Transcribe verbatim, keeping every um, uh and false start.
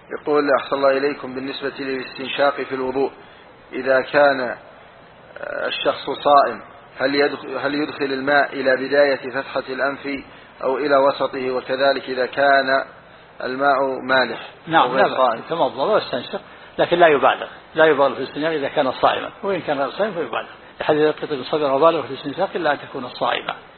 يقول أحسن الله إليكم، بالنسبة للاستنشاق في الوضوء إذا كان الشخص صائم هل يدخل, هل يدخل الماء إلى بداية فتحة الأنف أو إلى وسطه، وكذلك إذا كان الماء مالح؟ نعم لا يتمضمض ويستنشق، لكن لا يبالغ لا يبالغ في الاستنشاق إذا كان صائما، وإن كان غير صائم فيبالغ، لحديث القط بن صبر وبالغ في الاستنشاق إلا أن تكون صائما.